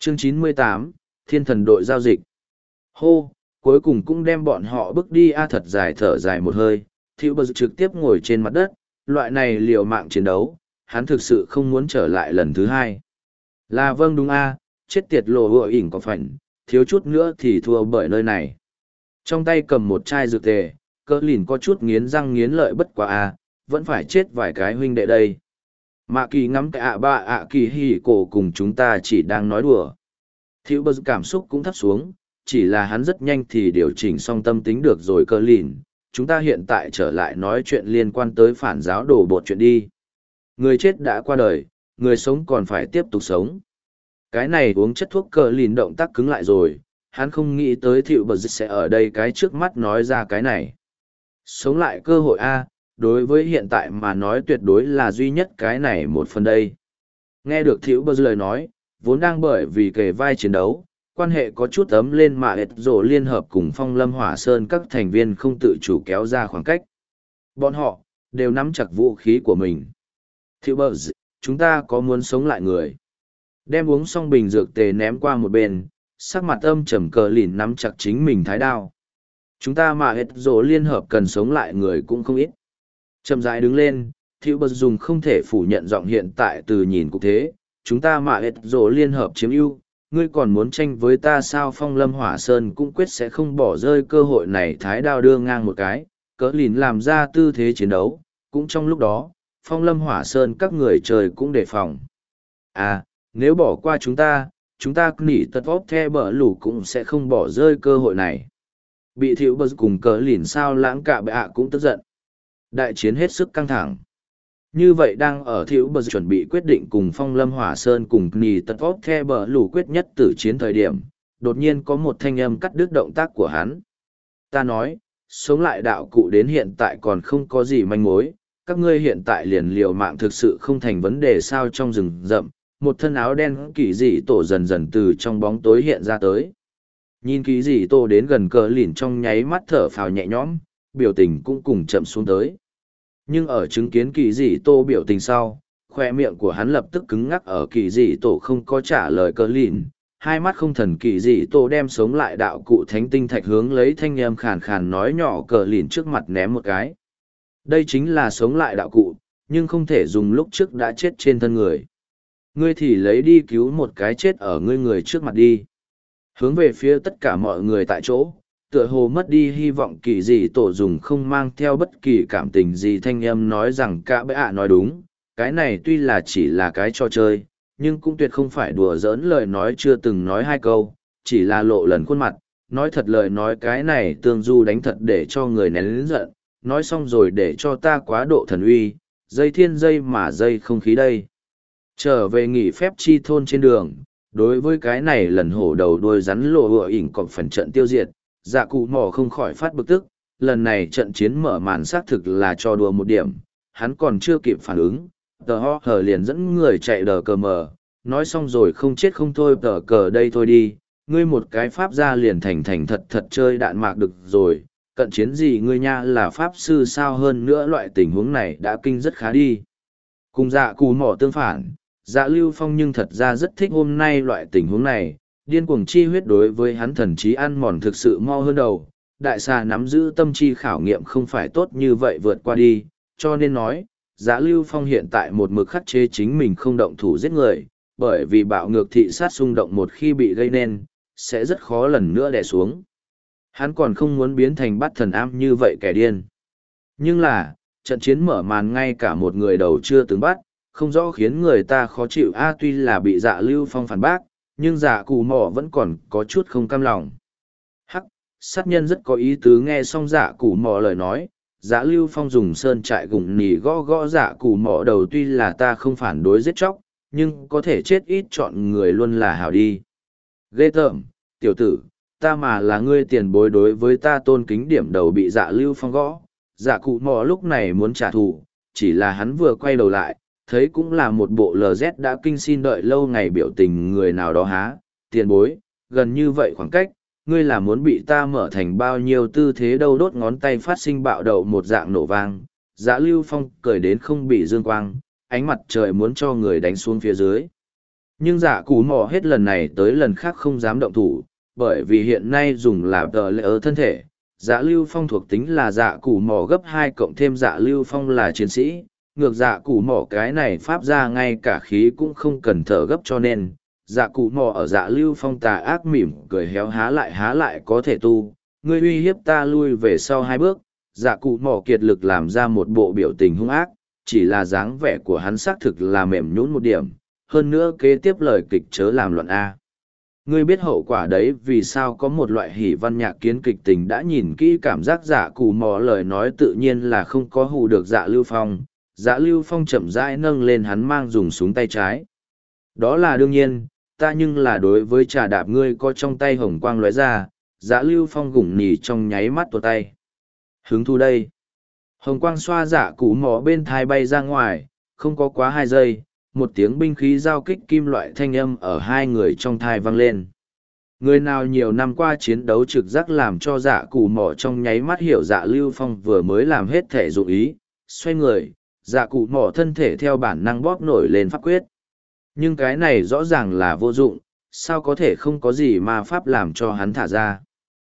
Chương 98, Thiên thần đội giao dịch. Hô, cuối cùng cũng đem bọn họ bước đi thật dài thở dài một hơi. Thiệu bờ trực tiếp ngồi trên mặt đất, loại này liều mạng chiến đấu, hắn thực sự không muốn trở lại lần thứ hai. Là vâng đúng chết tiệt lộ hựa ỉn có phảnh, thiếu chút nữa thì thua bởi nơi này. Trong tay cầm một chai dược tề, cỡ lìn có chút nghiến răng nghiến lợi bất quá vẫn phải chết vài cái huynh đệ đây. Mạ kỳ ngắm cái kỳ hì cổ cùng chúng ta chỉ đang nói đùa. Thiệu bờ cảm xúc cũng thấp xuống, chỉ là hắn rất nhanh thì điều chỉnh xong tâm tính được rồi cỡ lìn. Chúng ta hiện tại trở lại nói chuyện liên quan tới phản giáo đổ bột chuyện đi. Người chết đã qua đời, người sống còn phải tiếp tục sống. Cái này uống chất thuốc cờ lìn động tác cứng lại rồi, hắn không nghĩ tới Thiệu bờ sẽ ở đây cái trước mắt nói ra cái này. Sống lại cơ hội đối với hiện tại mà nói tuyệt đối là duy nhất cái này một phần đây. Nghe được Thiệu bờ lời nói, vốn đang bởi vì kề vai chiến đấu, quan hệ có chút ấm lên mà ệt rổ liên hợp cùng Phong Lâm Hỏa Sơn các thành viên không tự chủ kéo ra khoảng cách. Bọn họ đều nắm chặt vũ khí của mình. Thiệu bờ, chúng ta có muốn sống lại người? Đem uống xong bình dược tề ném qua một bên, sắc mặt âm trầm cờ lìn nắm chặt chính mình thái đao. Chúng ta mà hết rổ liên hợp cần sống lại người cũng không ít. Chậm rãi đứng lên, Thiệu bờ dùng không thể phủ nhận giọng hiện tại từ nhìn cục thế. Chúng ta mà hết rổ liên hợp chiếm ưu, ngươi còn muốn tranh với ta sao? Phong Lâm Hỏa Sơn cũng quyết sẽ không bỏ rơi cơ hội này. Thái đao đưa ngang một cái, cỡ lìn làm ra tư thế chiến đấu, cũng trong lúc đó, Phong Lâm Hỏa Sơn các người trời cũng đề phòng. Nếu bỏ qua chúng ta nỉ tật vóp the bờ lủ cũng sẽ không bỏ rơi cơ hội này. Bị Thiệu bờ cùng cỡ lìn sao lãng cả bệ cũng tức giận. Đại chiến hết sức căng thẳng. Như vậy đang ở Thiệu bờ chuẩn bị quyết định cùng Phong Lâm Hỏa Sơn cùng nỉ tật vóp the bờ lủ quyết nhất tử chiến thời điểm, đột nhiên có một thanh âm cắt đứt động tác của hắn. Ta nói, sống lại đạo cụ đến hiện tại còn không có gì manh mối, các ngươi hiện tại liền liều mạng thực sự không thành vấn đề sao? Trong rừng rậm, một thân áo đen kỳ dị tổ dần dần từ trong bóng tối hiện ra tới. Nhìn kỳ dị tổ đến gần cờ lìn trong nháy mắt thở phào nhẹ nhõm, biểu tình cũng cùng chậm xuống tới. Nhưng ở chứng kiến kỳ dị tổ biểu tình sau, khoe miệng của hắn lập tức cứng ngắc. Ở kỳ dị tổ không có trả lời cờ lìn, hai mắt không thần kỳ dị tổ đem sống lại đạo cụ thánh tinh thạch hướng lấy thanh âm khàn khàn nói nhỏ cờ lìn trước mặt ném một cái. Đây chính là sống lại đạo cụ, nhưng không thể dùng lúc trước đã chết trên thân người. Ngươi thì lấy đi cứu một cái chết ở ngươi người trước mặt đi. Hướng về phía tất cả mọi người tại chỗ, tựa hồ mất đi hy vọng kỳ dị tổ dùng không mang theo bất kỳ cảm tình gì thanh âm nói rằng cả bệ nói đúng, cái này tuy là chỉ là cái trò chơi, nhưng cũng tuyệt không phải đùa giỡn. Lời nói chưa từng nói hai câu, chỉ là lộ lần khuôn mặt, nói thật lời nói cái này tương du đánh thật để cho người nén giận, nói xong rồi để cho ta quá độ thần uy, dây thiên dây mà dây không khí đây. Trở về nghỉ phép chi thôn trên đường, đối với cái này lần hổ đầu đuôi rắn lộ hựa ỉn còn phần trận tiêu diệt, dạ cụ mò không khỏi phát bực tức. Lần này trận chiến mở màn xác thực là cho đùa một điểm, hắn còn chưa kịp phản ứng, tờ ho hờ liền dẫn người chạy đờ cờ mờ, nói xong rồi không chết không thôi, tờ cờ đây thôi đi, ngươi một cái pháp ra liền thành thật thật chơi đạn mạc được rồi, cận chiến gì ngươi nha là pháp sư sao? Hơn nữa loại tình huống này đã kinh rất khá đi. Cùng dạ cụ mò tương phản, dạ Lưu Phong nhưng thật ra rất thích hôm nay loại tình huống này, điên cuồng chi huyết đối với hắn thần trí ăn mòn thực sự mo hơn đầu. Đại xà nắm giữ tâm chi khảo nghiệm không phải tốt như vậy vượt qua đi, cho nên nói, dạ Lưu Phong hiện tại một mực khắc chế chính mình không động thủ giết người, bởi vì bạo ngược thị sát xung động một khi bị gây nên, sẽ rất khó lần nữa đè xuống. Hắn còn không muốn biến thành bắt thần am như vậy kẻ điên. Nhưng là, trận chiến mở màn ngay cả một người đầu chưa từng bắt, không rõ khiến người ta khó chịu. Tuy là bị dạ Lưu Phong phản bác, nhưng dạ cụ mỏ vẫn còn có chút không cam lòng. Hắc, sát nhân rất có ý tứ. Nghe xong dạ cụ mỏ lời nói, dạ Lưu Phong dùng sơn trại gùng nỉ gõ gõ dạ cụ mỏ đầu. Tuy là ta không phản đối giết chóc, nhưng có thể chết ít chọn người luôn là hảo đi. Ghê tởm, tiểu tử, ta mà là ngươi tiền bối, đối với ta tôn kính điểm đầu bị dạ Lưu Phong gõ. Dạ cụ mỏ lúc này muốn trả thù, chỉ là hắn vừa quay đầu lại, thấy cũng là một bộ LZ đã kinh xin đợi lâu ngày biểu tình người nào đó. Há, tiền bối, gần như vậy khoảng cách, ngươi là muốn bị ta mở thành bao nhiêu tư thế đâu? Đốt ngón tay phát sinh bạo đậu một dạng nổ vang, dạ Lưu Phong cười đến không bị dương quang, ánh mặt trời muốn cho người đánh xuống phía dưới. Nhưng dạ cù mò hết lần này tới lần khác không dám động thủ, bởi vì hiện nay dùng là tờ lệ ở thân thể. Dạ Lưu Phong thuộc tính là dạ cù mò gấp 2 cộng thêm dạ Lưu Phong là chiến sĩ, ngược dạ cù mò cái này pháp ra ngay cả khí cũng không cần thở gấp cho nên, dạ cù mò ở dạ Lưu Phong tà ác mỉm cười héo há lại có thể tu, ngươi uy hiếp ta lui về sau 2 bước, dạ cụ mò kiệt lực làm ra một bộ biểu tình hung ác, chỉ là dáng vẻ của hắn xác thực là mềm nhũn một điểm, hơn nữa kế tiếp lời kịch chớ làm loạn A. Ngươi biết hậu quả đấy, vì sao có một loại hỉ văn nhạc kiến kịch tình đã nhìn kỹ cảm giác dạ cụ mò lời nói tự nhiên là không có hù được dạ Lưu Phong. Dạ Lưu Phong chậm rãi nâng lên hắn mang dùng súng tay trái. Đó là đương nhiên, ta nhưng là đối với trà đạp ngươi có trong tay hồng quang lóe ra, dạ Lưu Phong gủng nỉ trong nháy mắt tuột tay. Hứng thu đây. Hồng quang xoa dạ cụ mò bên thai bay ra ngoài, không có quá 2 giây, một tiếng binh khí giao kích kim loại thanh âm ở 2 người trong thai vang lên. Người nào nhiều năm qua chiến đấu trực giác làm cho dạ cụ mò trong nháy mắt hiểu dạ Lưu Phong vừa mới làm hết thể dụng ý, xoay người, dạ cụ mò thân thể theo bản năng bóp nổi lên pháp quyết. Nhưng cái này rõ ràng là vô dụng, sao có thể không có gì mà pháp làm cho hắn thả ra.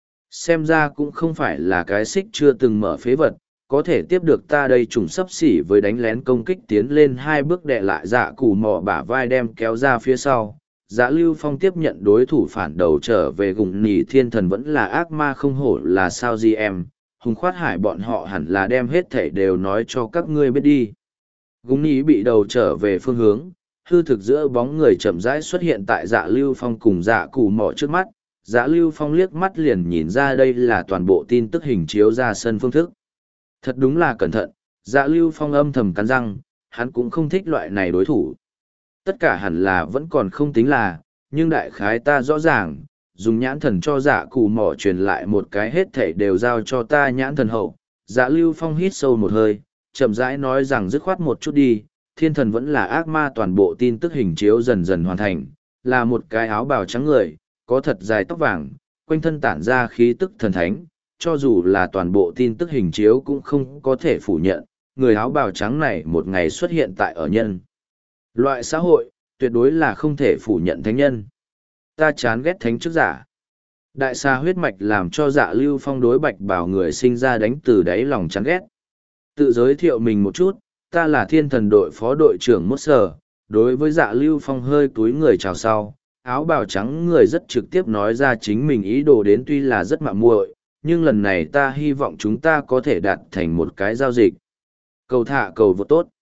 Xem ra cũng không phải là cái xích chưa từng mở phế vật, có thể tiếp được ta đây trùng sấp xỉ với đánh lén công kích tiến lên 2 bước đè lại dạ cù mò bả vai đem kéo ra phía sau. Dạ Lưu Phong tiếp nhận đối thủ phản đầu trở về gùng nỉ thiên thần vẫn là ác ma không hổ là sao gì em, hùng khoát hải bọn họ hẳn là đem hết thảy đều nói cho các ngươi biết đi. Gùng nỉ bị đầu trở về phương hướng, hư thực giữa bóng người chậm rãi xuất hiện tại dạ Lưu Phong cùng dạ cù mò trước mắt. Dạ Lưu Phong liếc mắt liền nhìn ra đây là toàn bộ tin tức hình chiếu ra sân phương thức. Thật đúng là cẩn thận, dạ Lưu Phong âm thầm cắn răng, hắn cũng không thích loại này đối thủ. Tất cả hẳn là vẫn còn không tính là, nhưng đại khái ta rõ ràng, dùng nhãn thần cho dạ cụ mỏ truyền lại một cái hết thảy đều giao cho ta nhãn thần hậu. Dạ Lưu Phong hít sâu một hơi, chậm rãi nói rằng dứt khoát một chút đi, thiên thần vẫn là ác ma toàn bộ tin tức hình chiếu dần dần hoàn thành, là một cái áo bào trắng người, có thật dài tóc vàng, quanh thân tản ra khí tức thần thánh, cho dù là toàn bộ tin tức hình chiếu cũng không có thể phủ nhận, người áo bào trắng này một ngày xuất hiện tại ở nhân. Loại xã hội, tuyệt đối là không thể phủ nhận thánh nhân. Ta chán ghét thánh chức giả. Đại xa huyết mạch làm cho dạ Lưu Phong đối bạch bảo người sinh ra đánh từ đáy lòng chán ghét. Tự giới thiệu mình một chút, ta là thiên thần đội phó đội trưởng Mốt Sở, đối với dạ Lưu Phong hơi túi người chào sau. Áo bào trắng người rất trực tiếp nói ra chính mình ý đồ đến tuy là rất mạ muội, nhưng lần này ta hy vọng chúng ta có thể đạt thành một cái giao dịch. Cầu thả cầu vô tốt.